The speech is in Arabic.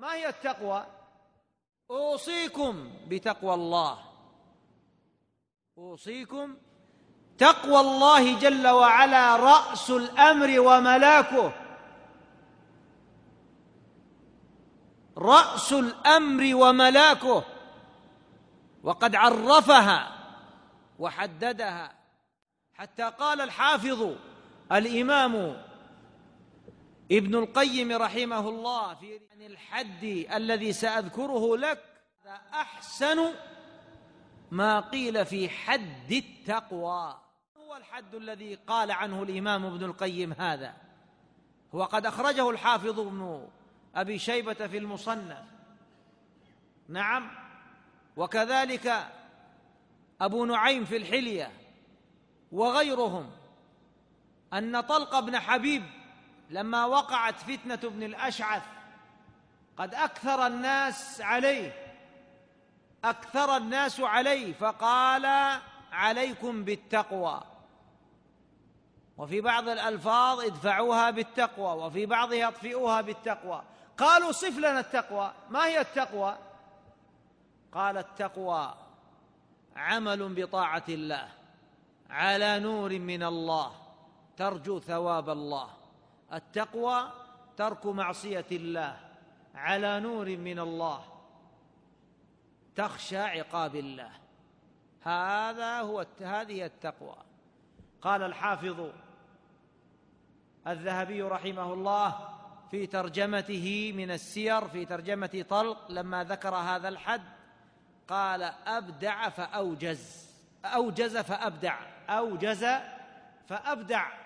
ما هي التقوى؟ أوصيكم بتقوى الله، أوصيكم تقوى الله جل وعلا رأس الأمر وملاكه، رأس الأمر وملاكه، وقد عرفها وحددها، حتى قال الحافظ الإمام ابن القيم رحمه الله في الحد الذي سأذكره لك: هذا أحسن ما قيل في حد التقوى. هو الحد الذي قال عنه الإمام ابن القيم هذا، هو قد أخرجه الحافظ ابن أبي شيبة في المصنف، نعم، وكذلك أبو نعيم في الحلية وغيرهم، أن طلق بن حبيب لما وقعت فتنة ابن الأشعث قد أكثر الناس عليه فقال: عليكم بالتقوى. وفي بعض الألفاظ: ادفعوها بالتقوى، وفي بعضها: اطفئوها بالتقوى. قالوا: صف لنا التقوى، ما هي التقوى؟ قال: التقوى عمل بطاعة الله على نور من الله ترجو ثواب الله. التقوى ترك معصية الله على نور من الله تخشى عقاب الله. هذه التقوى. قال الحافظ الذهبي رحمه الله في ترجمته من السير في ترجمة طلق لما ذكر هذا الحد قال: أبدع فأوجز، أوجز فأبدع، أوجز فأبدع،